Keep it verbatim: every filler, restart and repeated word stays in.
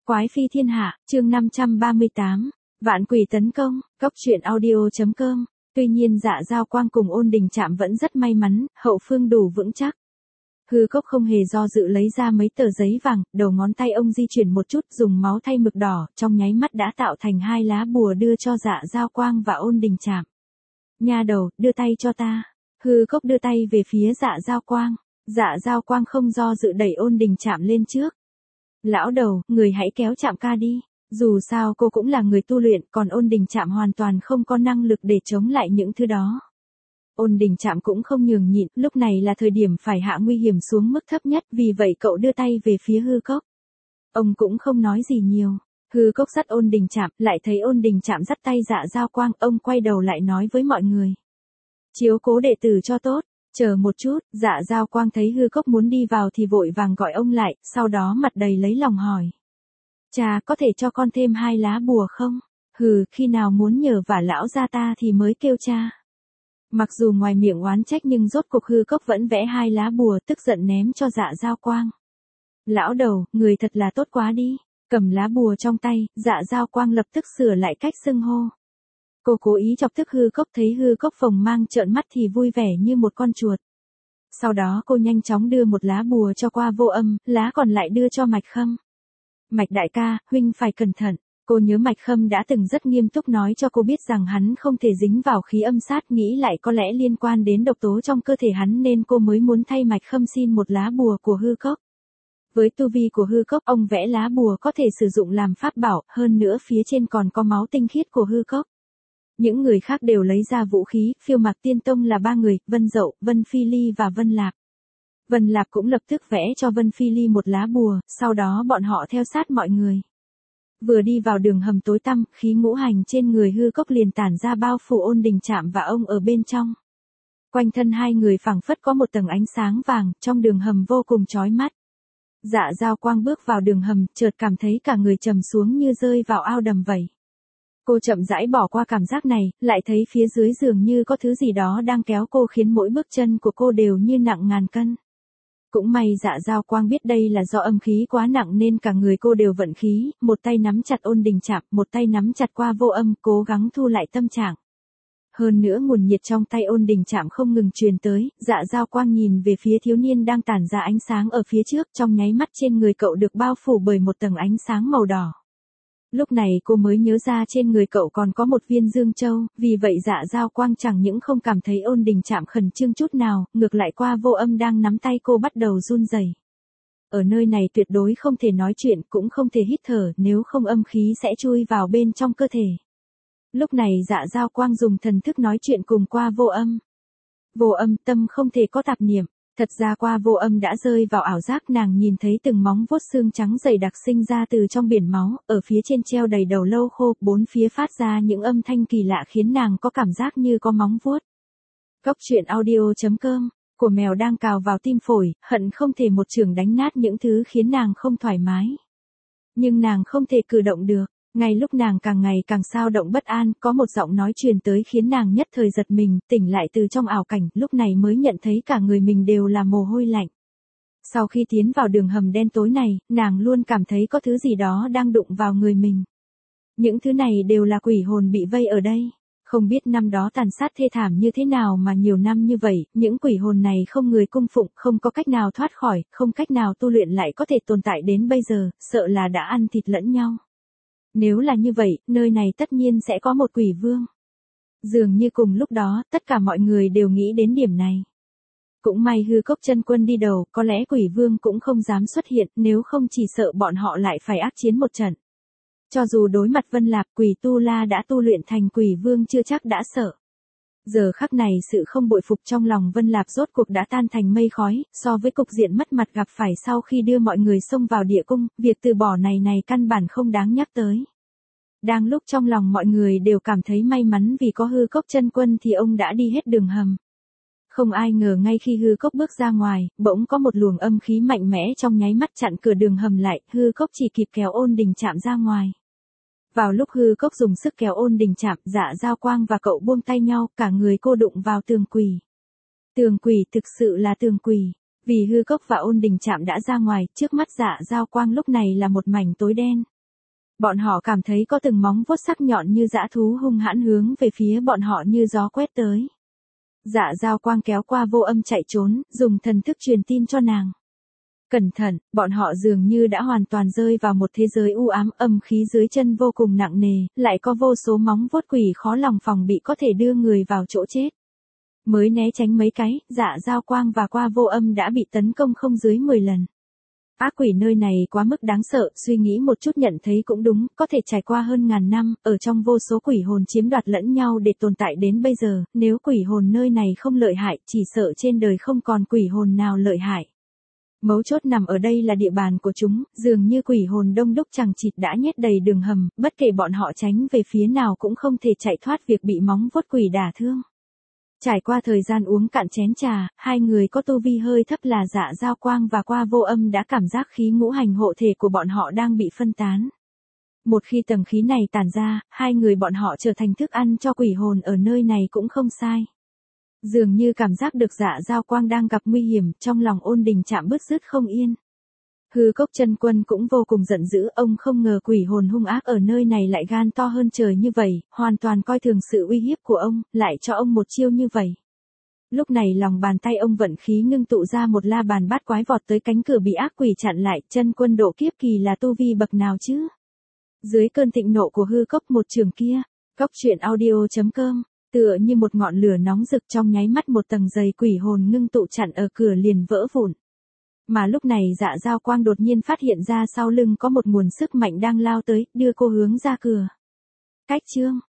Quái phi thiên hạ, chương năm trăm ba mươi tám, vạn quỷ tấn công, cốc truyện audio.com. Tuy nhiên Dạ Giao Quang cùng Ôn Đình Trạm vẫn rất may mắn, hậu phương đủ vững chắc. Hư Cốc không hề do dự lấy ra mấy tờ giấy vàng, đầu ngón tay ông di chuyển một chút, dùng máu thay mực đỏ, trong nháy mắt đã tạo thành hai lá bùa đưa cho Dạ Giao Quang và Ôn Đình Trạm. Nha đầu, đưa tay cho ta. Hư Cốc đưa tay về phía Dạ Giao Quang. Dạ Giao Quang không do dự đẩy Ôn Đình Trạm lên trước. Lão đầu, người hãy kéo Trạm ca đi. Dù sao cô cũng là người tu luyện, còn Ôn Đình Trạm hoàn toàn không có năng lực để chống lại những thứ đó. Ôn Đình Trạm cũng không nhường nhịn, lúc này là thời điểm phải hạ nguy hiểm xuống mức thấp nhất, vì vậy cậu đưa tay về phía Hư Cốc. Ông cũng không nói gì nhiều. Hư Cốc dắt Ôn Đình Trạm, lại thấy Ôn Đình Trạm dắt tay Dạ Giao Quang, ông quay đầu lại nói với mọi người. Chiếu cố đệ tử cho tốt. Chờ một chút, Dạ Giao Quang thấy Hư Cốc muốn đi vào thì vội vàng gọi ông lại, sau đó mặt đầy lấy lòng hỏi. Cha, có thể cho con thêm hai lá bùa không? Hừ, khi nào muốn nhờ vả lão gia ta thì mới kêu cha. Mặc dù ngoài miệng oán trách nhưng rốt cuộc Hư Cốc vẫn vẽ hai lá bùa, tức giận ném cho Dạ Giao Quang. Lão đầu, người thật là tốt quá đi. Cầm lá bùa trong tay, Dạ Giao Quang lập tức sửa lại cách xưng hô. Cô cố ý chọc tức Hư Cốc, thấy Hư Cốc phồng mang trợn mắt thì vui vẻ như một con chuột. Sau đó cô nhanh chóng đưa một lá bùa cho qua Vô Âm, lá còn lại đưa cho Mạch Khâm. Mạch đại ca, huynh phải cẩn thận. Cô nhớ Mạch Khâm đã từng rất nghiêm túc nói cho cô biết rằng hắn không thể dính vào khí âm sát, nghĩ lại có lẽ liên quan đến độc tố trong cơ thể hắn nên cô mới muốn thay Mạch Khâm xin một lá bùa của Hư Cốc. Với tu vi của Hư Cốc, ông vẽ lá bùa có thể sử dụng làm pháp bảo, hơn nữa phía trên còn có máu tinh khiết của Hư Cốc. Những người khác đều lấy ra vũ khí, Phiêu Mạc Tiên Tông là ba người, Vân Dậu, Vân Phi Ly và Vân Lạp. Vân Lạp cũng lập tức vẽ cho Vân Phi Ly một lá bùa, sau đó bọn họ theo sát mọi người. Vừa đi vào đường hầm tối tăm, khí ngũ hành trên người Hư Cốc liền tản ra bao phủ Ôn Đình Trạm và ông ở bên trong. Quanh thân hai người phảng phất có một tầng ánh sáng vàng, trong đường hầm vô cùng chói mắt. Dạ Giao Quang bước vào đường hầm, chợt cảm thấy cả người trầm xuống như rơi vào ao đầm vậy. Cô chậm rãi bỏ qua cảm giác này, lại thấy phía dưới dường như có thứ gì đó đang kéo cô khiến mỗi bước chân của cô đều như nặng ngàn cân. Cũng may Dạ Giao Quang biết đây là do âm khí quá nặng nên cả người cô đều vận khí, một tay nắm chặt Ôn Đình Trạm, một tay nắm chặt qua Vô Âm, cố gắng thu lại tâm trạng. Hơn nữa nguồn nhiệt trong tay Ôn Đình Trạm không ngừng truyền tới, Dạ Giao Quang nhìn về phía thiếu niên đang tản ra ánh sáng ở phía trước, trong nháy mắt trên người cậu được bao phủ bởi một tầng ánh sáng màu đỏ. Lúc này cô mới nhớ ra trên người cậu còn có một viên dương châu, vì vậy Dạ Giao Quang chẳng những không cảm thấy Ôn Đình Trạm khẩn trương chút nào, ngược lại qua Vô Âm đang nắm tay cô bắt đầu run rẩy. Ở nơi này tuyệt đối không thể nói chuyện, cũng không thể hít thở, nếu không âm khí sẽ chui vào bên trong cơ thể. Lúc này Dạ Giao Quang dùng thần thức nói chuyện cùng qua Vô Âm. Vô Âm, tâm không thể có tạp niệm. Thật ra qua Vô Âm đã rơi vào ảo giác, nàng nhìn thấy từng móng vuốt xương trắng dày đặc sinh ra từ trong biển máu, ở phía trên treo đầy đầu lâu khô, bốn phía phát ra những âm thanh kỳ lạ khiến nàng có cảm giác như có móng vuốt. Cốc truyện audio.com, của mèo đang cào vào tim phổi, hận không thể một chưởng đánh nát những thứ khiến nàng không thoải mái. Nhưng nàng không thể cử động được. Ngay lúc nàng càng ngày càng xao động bất an, có một giọng nói truyền tới khiến nàng nhất thời giật mình, tỉnh lại từ trong ảo cảnh, lúc này mới nhận thấy cả người mình đều là mồ hôi lạnh. Sau khi tiến vào đường hầm đen tối này, nàng luôn cảm thấy có thứ gì đó đang đụng vào người mình. Những thứ này đều là quỷ hồn bị vây ở đây. Không biết năm đó tàn sát thê thảm như thế nào mà nhiều năm như vậy, những quỷ hồn này không người cung phụng, không có cách nào thoát khỏi, không cách nào tu luyện lại có thể tồn tại đến bây giờ, sợ là đã ăn thịt lẫn nhau. Nếu là như vậy, nơi này tất nhiên sẽ có một quỷ vương. Dường như cùng lúc đó, tất cả mọi người đều nghĩ đến điểm này. Cũng may Hư Cốc chân quân đi đầu, có lẽ quỷ vương cũng không dám xuất hiện, nếu không chỉ sợ bọn họ lại phải ác chiến một trận. Cho dù đối mặt Vân Lạp, quỷ tu la đã tu luyện thành quỷ vương chưa chắc đã sợ. Giờ khắc này sự không bội phục trong lòng Vân Lạp rốt cuộc đã tan thành mây khói, so với cục diện mất mặt gặp phải sau khi đưa mọi người xông vào địa cung, việc từ bỏ này này căn bản không đáng nhắc tới. Đang lúc trong lòng mọi người đều cảm thấy may mắn vì có Hư Cốc chân quân thì ông đã đi hết đường hầm. Không ai ngờ ngay khi Hư Cốc bước ra ngoài, bỗng có một luồng âm khí mạnh mẽ trong nháy mắt chặn cửa đường hầm lại, Hư Cốc chỉ kịp kéo Ôn Đình Trạm ra ngoài. Vào lúc Hư Cốc dùng sức kéo Ôn Đình Trạm, Dạ Giao Quang và cậu buông tay nhau, cả người cô đụng vào tường quỷ. Tường quỷ thực sự là tường quỷ, vì Hư Cốc và Ôn Đình Trạm đã ra ngoài, trước mắt Dạ Giao Quang lúc này là một mảnh tối đen. Bọn họ cảm thấy có từng móng vuốt sắc nhọn như dã thú hung hãn hướng về phía bọn họ như gió quét tới. Dạ Dao Quang kéo qua Vô Âm chạy trốn, dùng thần thức truyền tin cho nàng. Cẩn thận, bọn họ dường như đã hoàn toàn rơi vào một thế giới u ám, âm khí dưới chân vô cùng nặng nề, lại có vô số móng vuốt quỷ khó lòng phòng bị có thể đưa người vào chỗ chết. Mới né tránh mấy cái, Dạ Dao Quang và qua Vô Âm đã bị tấn công không dưới mười lần. Ác quỷ nơi này quá mức đáng sợ, suy nghĩ một chút nhận thấy cũng đúng, có thể trải qua hơn ngàn năm, ở trong vô số quỷ hồn chiếm đoạt lẫn nhau để tồn tại đến bây giờ, nếu quỷ hồn nơi này không lợi hại, chỉ sợ trên đời không còn quỷ hồn nào lợi hại. Mấu chốt nằm ở đây là địa bàn của chúng, dường như quỷ hồn đông đúc chằng chịt đã nhét đầy đường hầm, bất kể bọn họ tránh về phía nào cũng không thể chạy thoát việc bị móng vuốt quỷ đả thương. Trải qua thời gian uống cạn chén trà, hai người có tu vi hơi thấp là Dạ Dao Quang và qua Vô Âm đã cảm giác khí ngũ hành hộ thể của bọn họ đang bị phân tán. Một khi tầng khí này tản ra, hai người bọn họ trở thành thức ăn cho quỷ hồn ở nơi này cũng không sai. Dường như cảm giác được Dạ Dao Quang đang gặp nguy hiểm, trong lòng Ôn Đình Trạm bứt rứt không yên. Hư Cốc Chân Quân cũng vô cùng giận dữ, ông không ngờ quỷ hồn hung ác ở nơi này lại gan to hơn trời như vậy, hoàn toàn coi thường sự uy hiếp của ông, lại cho ông một chiêu như vậy. Lúc này lòng bàn tay ông vận khí ngưng tụ ra một la bàn bát quái vọt tới cánh cửa bị ác quỷ chặn lại, Chân Quân độ kiếp kỳ là tu vi bậc nào chứ? Dưới cơn thịnh nộ của Hư Cốc một trường kia, Cốc truyện audio chấm com, tựa như một ngọn lửa nóng rực trong nháy mắt một tầng dày quỷ hồn ngưng tụ chặn ở cửa liền vỡ vụn. Mà lúc này Dạ Dao Quang đột nhiên phát hiện ra sau lưng có một nguồn sức mạnh đang lao tới, đưa cô hướng ra cửa. Cách chương